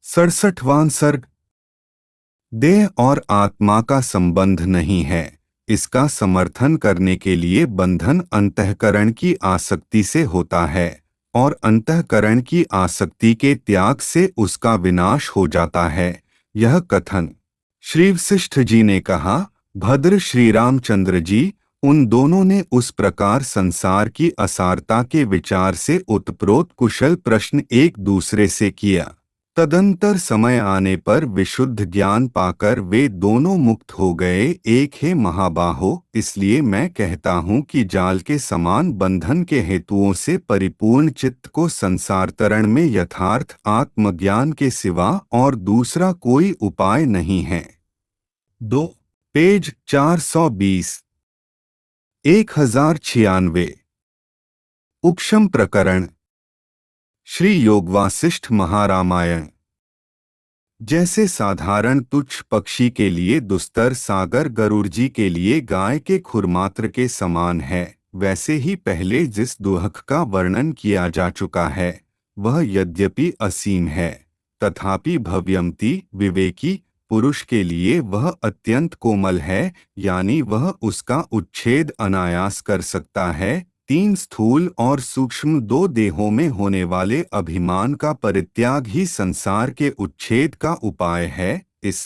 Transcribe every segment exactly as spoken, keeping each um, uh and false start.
सड़सठवां सर्ग। देह और आत्मा का संबंध नहीं है, इसका समर्थन करने के लिए बंधन अंतःकरण की आसक्ति से होता है और अंतःकरण की आसक्ति के त्याग से उसका विनाश हो जाता है। यह कथन श्री वशिष्ठ जी ने कहा। भद्र श्री रामचंद्र जी, उन दोनों ने उस प्रकार संसार की असारता के विचार से उत्प्रोत कुशल प्रश्न एक दूसरे से किया। तदंतर समय आने पर विशुद्ध ज्ञान पाकर वे दोनों मुक्त हो गए। एक है महाबाहो, इसलिए मैं कहता हूँ कि जाल के समान बंधन के हेतुओं से परिपूर्ण चित्त को संसार तरण में यथार्थ आत्मज्ञान के सिवा और दूसरा कोई उपाय नहीं है। दो पेज चार सौ बीस। एक हजार छियानवे। उपशम प्रकरण। श्री योग वासिष्ठ महारामायण। जैसे साधारण तुच्छ पक्षी के लिए दुस्तर सागर गरुड़ जी के लिए गाय के खुरमात्र के समान है, वैसे ही पहले जिस दुहक का वर्णन किया जा चुका है वह यद्यपि असीम है, तथापि भव्यमति विवेकी पुरुष के लिए वह अत्यंत कोमल है, यानी वह उसका उच्छेद अनायास कर सकता है। तीन स्थूल और सूक्ष्म दो देहों में होने वाले अभिमान का परित्याग ही संसार के उच्छेद का उपाय है। इस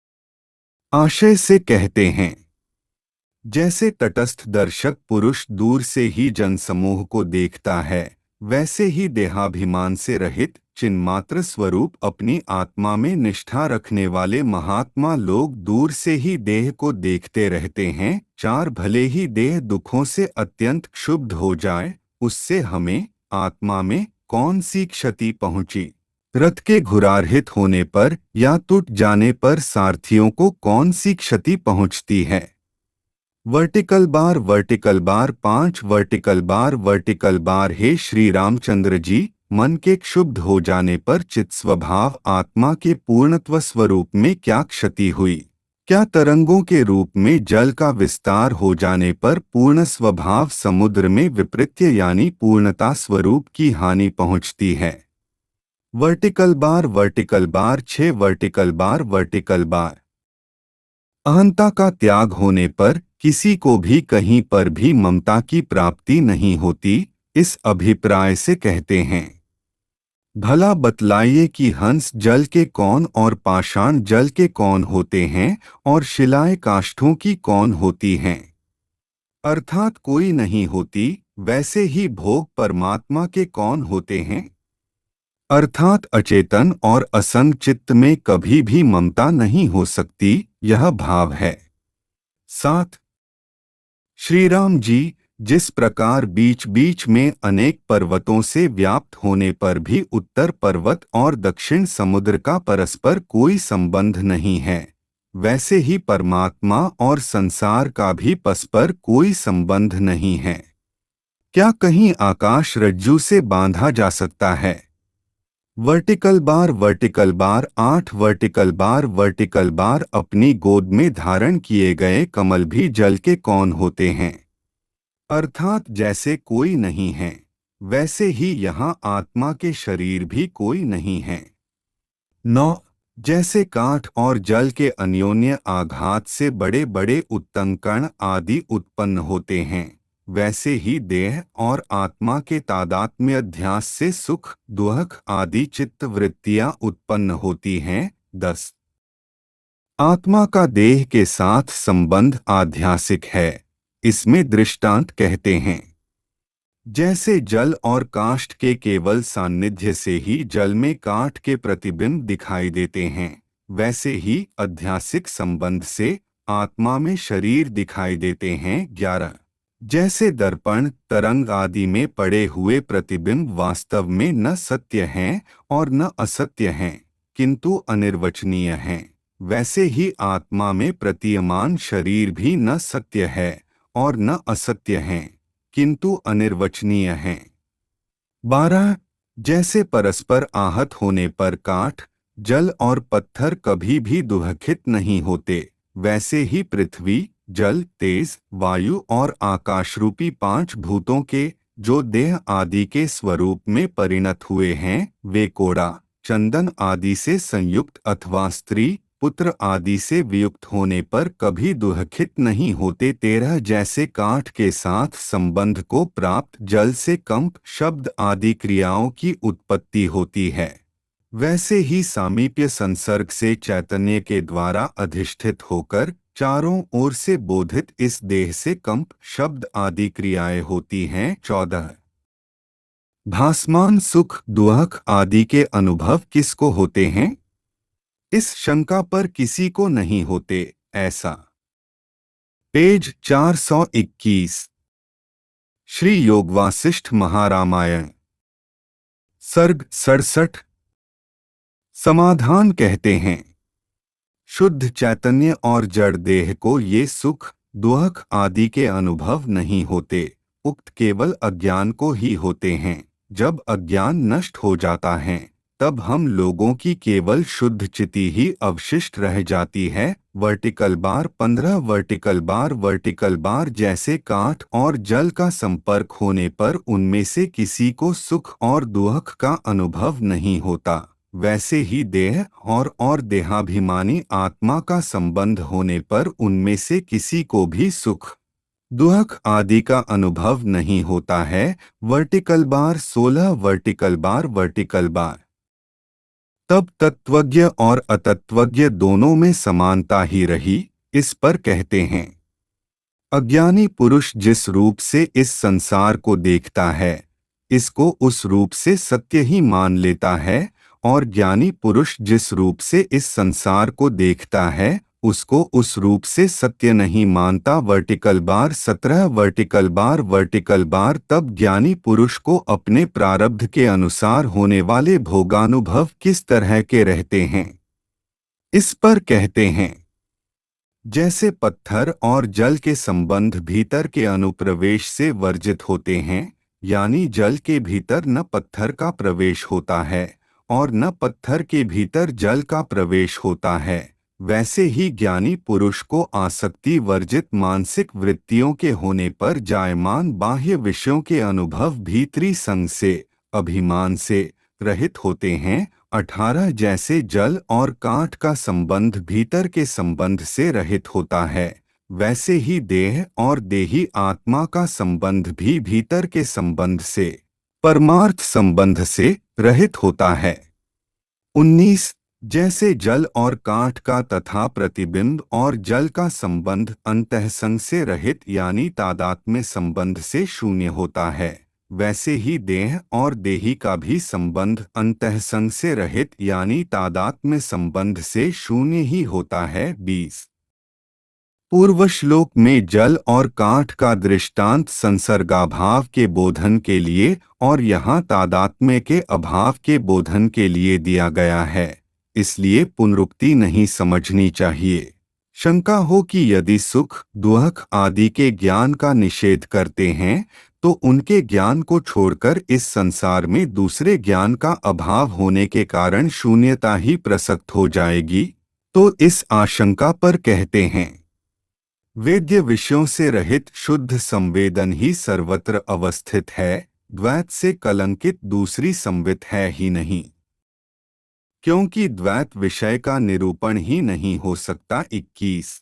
आशय से कहते हैं, जैसे तटस्थ दर्शक पुरुष दूर से ही जनसमूह को देखता है, वैसे ही देहाभिमान से रहित चिन्मात्र स्वरूप अपनी आत्मा में निष्ठा रखने वाले महात्मा लोग दूर से ही देह को देखते रहते हैं। चार भले ही देह दुखों से अत्यंत क्षुब्ध हो जाए, उससे हमें आत्मा में कौन सी क्षति पहुंची। रथ के घुरारहित होने पर या टूट जाने पर सारथियों को कौन सी क्षति पहुंचती है। वर्टिकल बार वर्टिकल बार पांच वर्टिकल बार वर्टिकल बार। हे श्री रामचंद्र जी, मन के क्षुब्ध हो जाने पर चित स्वभाव आत्मा के पूर्णत्व स्वरूप में क्या क्षति हुई। क्या तरंगों के रूप में जल का विस्तार हो जाने पर पूर्ण स्वभाव समुद्र में विपरीत्य यानी पूर्णता स्वरूप की हानि पहुंचती है। वर्टिकल बार वर्टिकल बार छह वर्टिकल बार वर्टिकल बार। अहंता का त्याग होने पर किसी को भी कहीं पर भी ममता की प्राप्ति नहीं होती। इस अभिप्राय से कहते हैं, भला बतलाइए कि हंस जल के कौन और पाषाण जल के कौन होते हैं और शिलाएं काष्ठों की कौन होती हैं। अर्थात कोई नहीं होती, वैसे ही भोग परमात्मा के कौन होते हैं। अर्थात अचेतन और असंग चित्त में कभी भी ममता नहीं हो सकती, यह भाव है। सात श्री राम जी, जिस प्रकार बीच बीच में अनेक पर्वतों से व्याप्त होने पर भी उत्तर पर्वत और दक्षिण समुद्र का परस्पर कोई संबंध नहीं है, वैसे ही परमात्मा और संसार का भी परस्पर कोई संबंध नहीं है। क्या कहीं आकाश रज्जू से बांधा जा सकता है। वर्टिकल बार वर्टिकल बार आठ वर्टिकल बार वर्टिकल बार। अपनी गोद में धारण किए गए कमल भी जल के कौन होते हैं। अर्थात जैसे कोई नहीं है, वैसे ही यहाँ आत्मा के शरीर भी कोई नहीं है। नौ जैसे काठ और जल के अन्योन्य आघात से बड़े बड़े उत्तंग कण आदि उत्पन्न होते हैं, वैसे ही देह और आत्मा के तादात्म्य अध्यास से सुख दुख आदि चित्त वृत्तियां उत्पन्न होती हैं। दस आत्मा का देह के साथ संबंध आध्यासिक है। इसमें दृष्टांत कहते हैं, जैसे जल और काष्ठ के केवल सान्निध्य से ही जल में काठ के प्रतिबिंब दिखाई देते हैं, वैसे ही अध्यासिक संबंध से आत्मा में शरीर दिखाई देते हैं। ग्यारह जैसे दर्पण तरंग आदि में पड़े हुए प्रतिबिंब वास्तव में न सत्य हैं और न असत्य हैं, किंतु अनिर्वचनीय हैं, वैसे ही आत्मा में प्रतीयमान शरीर भी न सत्य है और न असत्य हैं, किंतु अनिर्वचनीय हैं। बारह जैसे परस्पर आहत होने पर काठ जल और पत्थर कभी भी दुहखित नहीं होते, वैसे ही पृथ्वी जल तेज वायु और आकाश रूपी पांच भूतों के जो देह आदि के स्वरूप में परिणत हुए हैं, वे कोड़ा चंदन आदि से संयुक्त अथवा स्त्री पुत्र आदि से वियुक्त होने पर कभी दुःखित नहीं होते। तेरह जैसे काठ के साथ संबंध को प्राप्त जल से कंप शब्द आदि क्रियाओं की उत्पत्ति होती है, वैसे ही सामीप्य संसर्ग से चैतन्य के द्वारा अधिष्ठित होकर चारों ओर से बोधित इस देह से कंप शब्द आदि क्रियाएं होती हैं। चौदह भासमान सुख दुख आदि के अनुभव किसको होते हैं? इस शंका पर किसी को नहीं होते। ऐसा पेज चार सौ इक्कीस श्री योग वासिष्ठ महारामायण सर्ग सड़सठ। समाधान कहते हैं, शुद्ध चैतन्य और जड़ देह को ये सुख दुख आदि के अनुभव नहीं होते, उक्त केवल अज्ञान को ही होते हैं। जब अज्ञान नष्ट हो जाता है तब हम लोगों की केवल शुद्ध चिति ही अवशिष्ट रह जाती है। वर्टिकल बार पंद्रह वर्टिकल बार वर्टिकल बार जैसे काठ और जल का संपर्क होने पर उनमें से किसी को सुख और दुख का अनुभव नहीं होता, वैसे ही देह और और देहाभिमानी आत्मा का संबंध होने पर उनमें से किसी को भी सुख दुख आदि का अनुभव नहीं होता है। वर्टिकल बार सोलह वर्टिकल बार वर्टिकल बार तब तत्वज्ञ और अतत्वज्ञ दोनों में समानता ही रही। इस पर कहते हैं, अज्ञानी पुरुष जिस रूप से इस संसार को देखता है इसको उस रूप से सत्य ही मान लेता है, और ज्ञानी पुरुष जिस रूप से इस संसार को देखता है उसको उस रूप से सत्य नहीं मानता। वर्टिकल बार सत्रह वर्टिकल बार वर्टिकल बार तब ज्ञानी पुरुष को अपने प्रारब्ध के अनुसार होने वाले भोगानुभव किस तरह के रहते हैं? इस पर कहते हैं, जैसे पत्थर और जल के संबंध भीतर के अनुप्रवेश से वर्जित होते हैं, यानी जल के भीतर न पत्थर का प्रवेश होता है और न पत्थर के भीतर जल का प्रवेश होता है, वैसे ही ज्ञानी पुरुष को आसक्ति वर्जित मानसिक वृत्तियों के होने पर जायमान बाह्य विषयों के अनुभव भीतरी संग से अभिमान से रहित होते हैं। अठारह जैसे जल और काठ का संबंध भीतर के संबंध से रहित होता है, वैसे ही देह और देही आत्मा का संबंध भी भीतर के संबंध से परमार्थ संबंध से रहित होता है। उन्नीस जैसे जल और काठ का तथा प्रतिबिंब और जल का संबंध अंतःसंग से रहित यानी तादात्म्य संबंध से शून्य होता है, वैसे ही देह और देही का भी संबंध अंतःसंग से रहित यानी तादात्म्य संबंध से शून्य ही होता है। बीस पूर्व श्लोक में जल और काठ का दृष्टांत संसर्गाभाव के बोधन के लिए और यहाँ तादात्म्य के अभाव के बोधन के लिए दिया गया है, इसलिए पुनरुक्ति नहीं समझनी चाहिए। शंका हो कि यदि सुख दुख आदि के ज्ञान का निषेध करते हैं तो उनके ज्ञान को छोड़कर इस संसार में दूसरे ज्ञान का अभाव होने के कारण शून्यता ही प्रसक्त हो जाएगी, तो इस आशंका पर कहते हैं, वेद्य विषयों से रहित शुद्ध संवेदन ही सर्वत्र अवस्थित है, द्वैत से कलंकित दूसरी संवित है ही नहीं, क्योंकि द्वैत विषय का निरूपण ही नहीं हो सकता। इक्कीस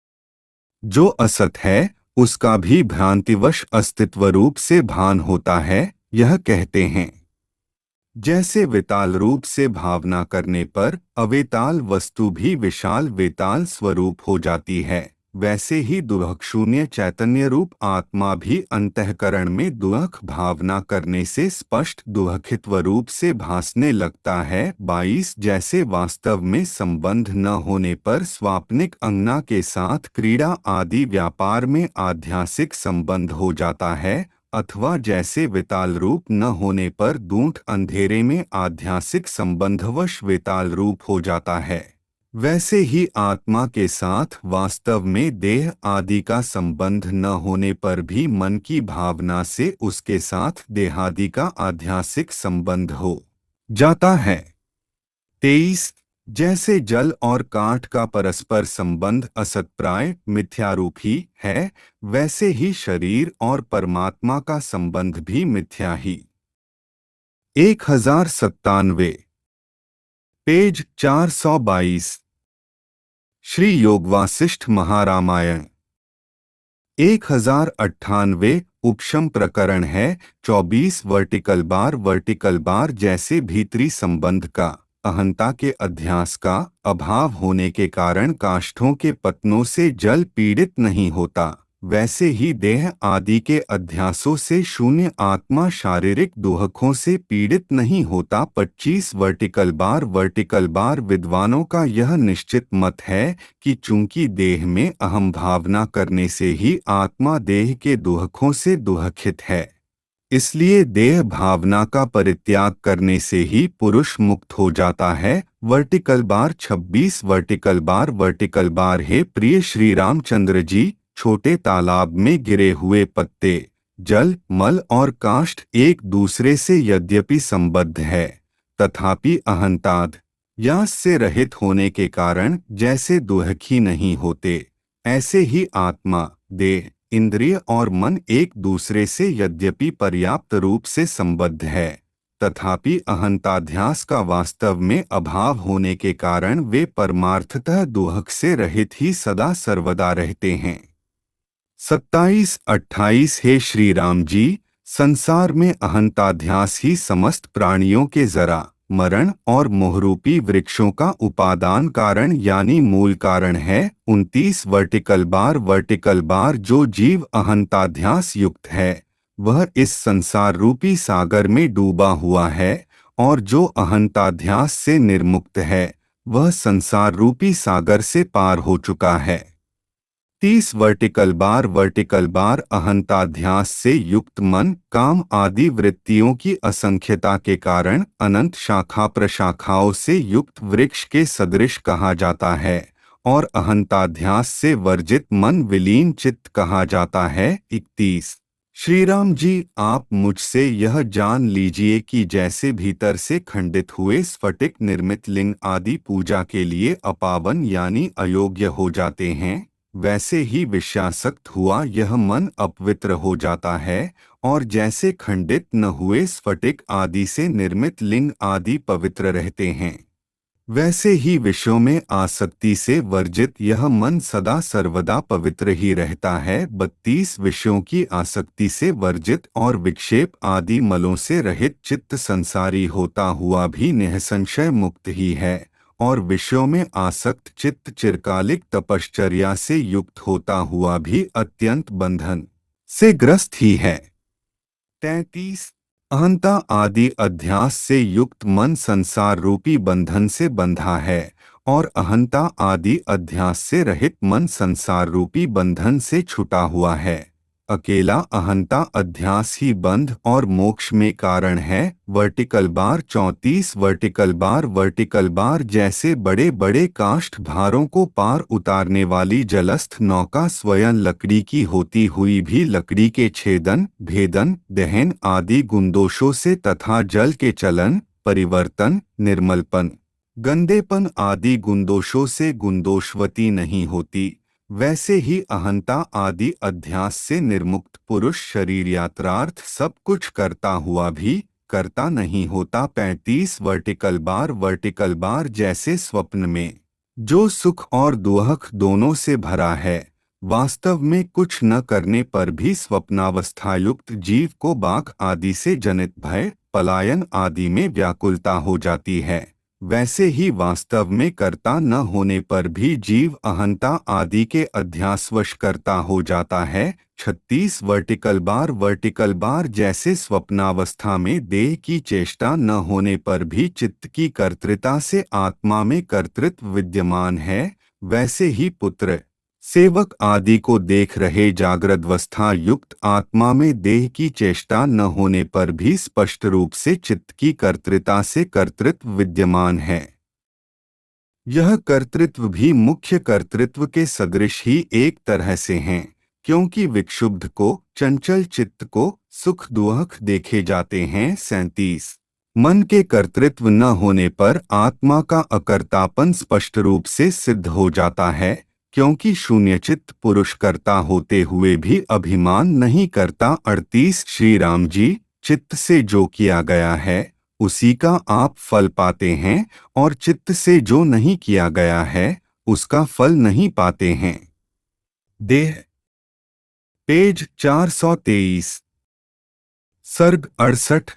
जो असत है उसका भी भ्रांतिवश अस्तित्व रूप से भान होता है, यह कहते हैं, जैसे विताल रूप से भावना करने पर अवेताल वस्तु भी विशाल वेताल स्वरूप हो जाती है, वैसे ही दुख शून्य चैतन्य रूप आत्मा भी अंतःकरण में दुख भावना करने से स्पष्ट दुखित्व रूप से भासने लगता है। बाईस जैसे वास्तव में संबंध न होने पर स्वाप्निक अंगना के साथ क्रीड़ा आदि व्यापार में आध्यासिक संबंध हो जाता है, अथवा जैसे विताल रूप न होने पर दूंठ अंधेरे में आध्यासिक संबंधवश विताल रूप हो जाता है, वैसे ही आत्मा के साथ वास्तव में देह आदि का संबंध न होने पर भी मन की भावना से उसके साथ देहादि का आध्यासिक संबंध हो जाता है। तेईस जैसे जल और काठ का परस्पर संबंध असतप्राय मिथ्यारूप ही है, वैसे ही शरीर और परमात्मा का संबंध भी मिथ्या ही। एक हजार सत्तानवे पेज चार सौ बाईस। श्री योग वासिष्ठ महारामायण एक हजार अट्ठानवे उपशम प्रकरण है। चौबीस वर्टिकल बार वर्टिकल बार जैसे भीतरी संबंध का अहंता के अध्यास का अभाव होने के कारण काष्ठों के पतनों से जल पीड़ित नहीं होता, वैसे ही देह आदि के अध्यासों से शून्य आत्मा शारीरिक दुहकों से पीड़ित नहीं होता। पच्चीस वर्टिकल बार वर्टिकल बार विद्वानों का यह निश्चित मत है कि चूंकि देह में अहम भावना करने से ही आत्मा देह के दुहकों से दुहखित है, इसलिए देह भावना का परित्याग करने से ही पुरुष मुक्त हो जाता है। वर्टिकल बार छब्बीस वर्टिकल बार वर्टिकल बार हे प्रिय श्री रामचंद्र जी, छोटे तालाब में गिरे हुए पत्ते, जल, मल और काष्ठ एक दूसरे से यद्यपि संबद्ध है, तथापि अहंताद यास से रहित होने के कारण जैसे दुहखी नहीं होते, ऐसे ही आत्मा, देह, इंद्रिय और मन एक दूसरे से यद्यपि पर्याप्त रूप से संबद्ध है, तथापि अहंताध्यास का वास्तव में अभाव होने के कारण वे परमार्थतः दुहक से रहित ही सदा सर्वदा रहते हैं। सत्ताईस अट्ठाईस हे श्री राम जी, संसार में अहंताध्यास ही समस्त प्राणियों के जरा, मरण और मोहरूपी वृक्षों का उपादान कारण यानी मूल कारण है। उनतीस वर्टिकल बार वर्टिकल बार जो जीव अहंताध्यास युक्त है, वह इस संसार रूपी सागर में डूबा हुआ है, और जो अहंताध्यास से निर्मुक्त है, वह संसार रूपी सागर से पार हो चुका है। तीस वर्टिकल बार वर्टिकल बार अहंताध्यास से युक्त मन काम आदि वृत्तियों की असंख्यता के कारण अनंत शाखा प्रशाखाओं से युक्त वृक्ष के सदृश कहा जाता है, और अहंताध्यास से वर्जित मन विलीन चित्त कहा जाता है। इकतीस श्री राम जी, आप मुझसे यह जान लीजिए कि जैसे भीतर से खंडित हुए स्फटिक निर्मित लिंग आदि पूजा के लिए अपावन यानी अयोग्य हो जाते हैं, वैसे ही विषयासक्त हुआ यह मन अपवित्र हो जाता है, और जैसे खंडित न हुए स्फटिक आदि से निर्मित लिंग आदि पवित्र रहते हैं, वैसे ही विषयों में आसक्ति से वर्जित यह मन सदा सर्वदा पवित्र ही रहता है। बत्तीस विषयों की आसक्ति से वर्जित और विक्षेप आदि मलों से रहित चित्त संसारी होता हुआ भी निःसंशय मुक्त ही है, और विषयों में आसक्त चित्त चिरकालिक तपश्चर्या से युक्त होता हुआ भी अत्यंत बंधन से ग्रस्त ही है। तैंतीस अहंता आदि अध्यास से युक्त मन संसार रूपी बंधन से बंधा है, और अहंता आदि अध्यास से रहित मन संसार रूपी बंधन से छुटा हुआ है। अकेला अहंता अध्यास ही बंध और मोक्ष में कारण है। वर्टिकल बार चौंतीस वर्टिकल बार वर्टिकल बार जैसे बड़े बड़े काष्ठ भारों को पार उतारने वाली जलस्थ नौका स्वयं लकड़ी की होती हुई भी लकड़ी के छेदन, भेदन, दहन आदि गुणदोषों से तथा जल के चलन, परिवर्तन, निर्मलपन, गंदेपन आदि गुणदोषों से गुणदोषवती नहीं होती, वैसे ही अहंता आदि अध्यास से निर्मुक्त पुरुष शरीर यात्रार्थ सब कुछ करता हुआ भी करता नहीं होता। पैंतीस वर्टिकल बार वर्टिकल बार जैसे स्वप्न में जो सुख और दुहक दोनों से भरा है, वास्तव में कुछ न करने पर भी स्वप्नावस्थायुक्त जीव को बाघ आदि से जनित भय, पलायन आदि में व्याकुलता हो जाती है, वैसे ही वास्तव में कर्ता न होने पर भी जीव अहंता आदि के अध्यासवश कर्ता हो जाता है। छत्तीस वर्टिकल बार वर्टिकल बार जैसे स्वप्नावस्था में देह की चेष्टा न होने पर भी चित्त की कर्तृता से आत्मा में कर्तृत्व विद्यमान है, वैसे ही पुत्र, सेवक आदि को देख रहे जागृतावस्था युक्त आत्मा में देह की चेष्टा न होने पर भी स्पष्ट रूप से चित्त की कर्तृता से कर्तृत्व विद्यमान है। यह कर्तृत्व भी मुख्य कर्तृत्व के सदृश ही एक तरह से हैं, क्योंकि विक्षुब्ध को, चंचल चित्त को सुख दुहक देखे जाते हैं। सैंतीस मन के कर्तृत्व न होने पर आत्मा का अकर्तापन स्पष्ट रूप से सिद्ध हो जाता है, क्योंकि शून्यचित्त पुरुष कर्ता होते हुए भी अभिमान नहीं करता। अड़तीस श्री राम जी, चित्त से जो किया गया है उसी का आप फल पाते हैं, और चित्त से जो नहीं किया गया है उसका फल नहीं पाते हैं। देह, पेज चार सौ तेईस। सर्ग अड़सठ,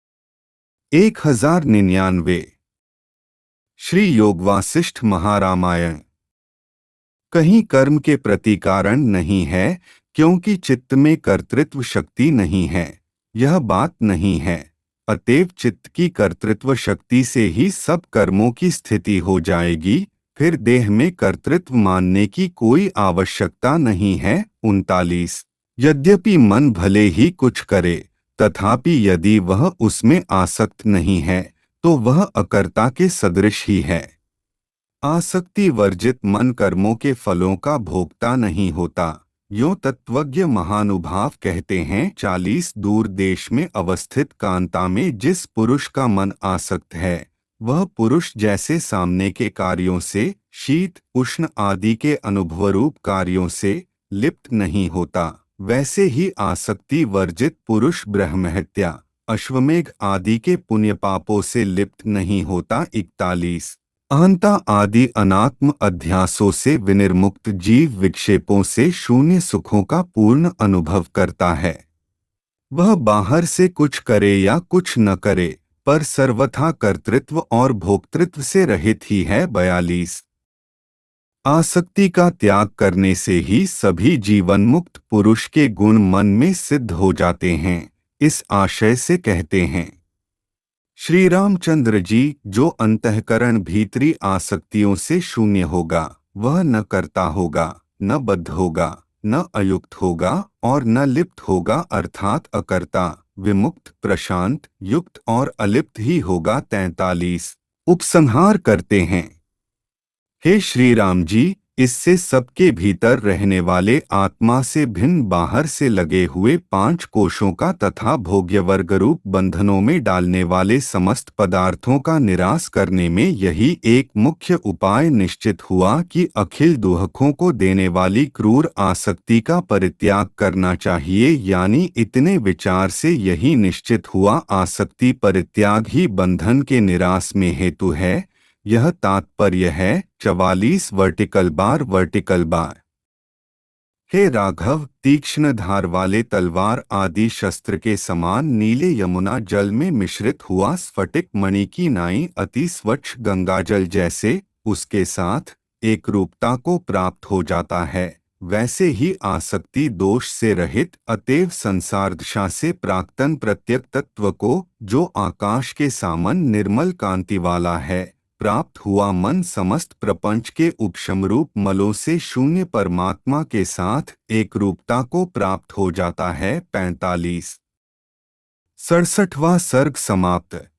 एक हजार निन्यानवे। श्री योग वासिष्ठ महारामायण। कहीं कर्म के प्रति कारण नहीं है, क्योंकि चित्त में कर्तृत्व शक्ति नहीं है, यह बात नहीं है। अतएव चित्त की कर्तृत्व शक्ति से ही सब कर्मों की स्थिति हो जाएगी, फिर देह में कर्तृत्व मानने की कोई आवश्यकता नहीं है। उनतालीस। यद्यपि मन भले ही कुछ करे, तथापि यदि वह उसमें आसक्त नहीं है तो वह अकर्ता के सदृश ही है। आसक्ति वर्जित मन कर्मों के फलों का भोक्ता नहीं होता, यों तत्वज्ञ महानुभाव कहते हैं। चालीस। दूर देश में अवस्थित कांता में जिस पुरुष का मन आसक्त है, वह पुरुष जैसे सामने के कार्यों से, शीत उष्ण आदि के अनुभवरूप कार्यों से लिप्त नहीं होता, वैसे ही आसक्ति वर्जित पुरुष ब्रह्महत्या, अश्वमेघ आदि के पुण्य पापों से लिप्त नहीं होता। इकतालीस। अहंता आदि अनात्म अध्यासों से विनिर्मुक्त जीव विक्षेपों से शून्य सुखों का पूर्ण अनुभव करता है। वह बाहर से कुछ करे या कुछ न करे, पर सर्वथा कर्तृत्व और भोक्तृत्व से रहित ही है। बयालीस। आसक्ति का त्याग करने से ही सभी जीवन मुक्त पुरुष के गुण मन में सिद्ध हो जाते हैं, इस आशय से कहते हैं। श्री रामचंद्र जी, जो अंतःकरण भीतरी आसक्तियों से शून्य होगा, वह न करता होगा, न बद्ध होगा, न अयुक्त होगा और न लिप्त होगा, अर्थात अकर्ता, विमुक्त, प्रशांत, युक्त और अलिप्त ही होगा। तैंतालीस। उपसंहार करते हैं। हे श्री राम जी, इससे सबके भीतर रहने वाले आत्मा से भिन्न बाहर से लगे हुए पांच कोशों का तथा भोग्यवर्ग रूप बंधनों में डालने वाले समस्त पदार्थों का निराश करने में यही एक मुख्य उपाय निश्चित हुआ कि अखिल दुहकों को देने वाली क्रूर आसक्ति का परित्याग करना चाहिए। यानी इतने विचार से यही निश्चित हुआ, आसक्ति परित्याग ही बंधन के निराश में हेतु है। यह तात्पर्य है। चवालीस। Vertical bar vertical bar. हे राघव, तीक्ष्ण धार वाले तलवार आदि शस्त्र के समान नीले यमुना जल में मिश्रित हुआ स्फटिक मणि की नाई अति स्वच्छ गंगाजल जैसे उसके साथ एक रूपता को प्राप्त हो जाता है, वैसे ही आसक्ति दोष से रहित अतएव संसार दशा से प्राक्तन प्रत्यक तत्व को, जो आकाश के सामन निर्मल कांति वाला है, प्राप्त हुआ मन समस्त प्रपंच के उपशमरूप मलों से शून्य परमात्मा के साथ एक रूपता को प्राप्त हो जाता है। पैंतालीस। सड़सठवां सर्ग समाप्त।